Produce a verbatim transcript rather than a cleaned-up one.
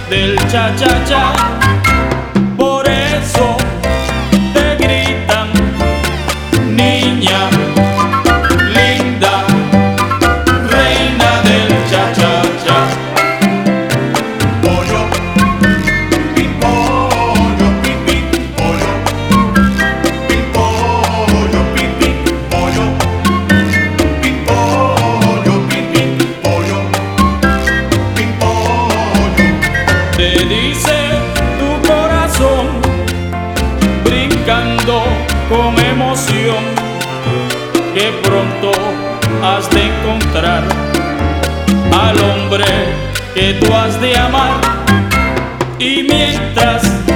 del cha-cha-cha. Por eso te gritan, niña linda, reina del cha-cha-cha. Pollo, pimpollo, pipi, pollo, pimpollo, pipi, pollo, pimpollo, pipi, pollo, pimpollo. Te dice tu corazón, brincando con emoción, que pronto has de encontrar al hombre que tú has de amar. Y mientras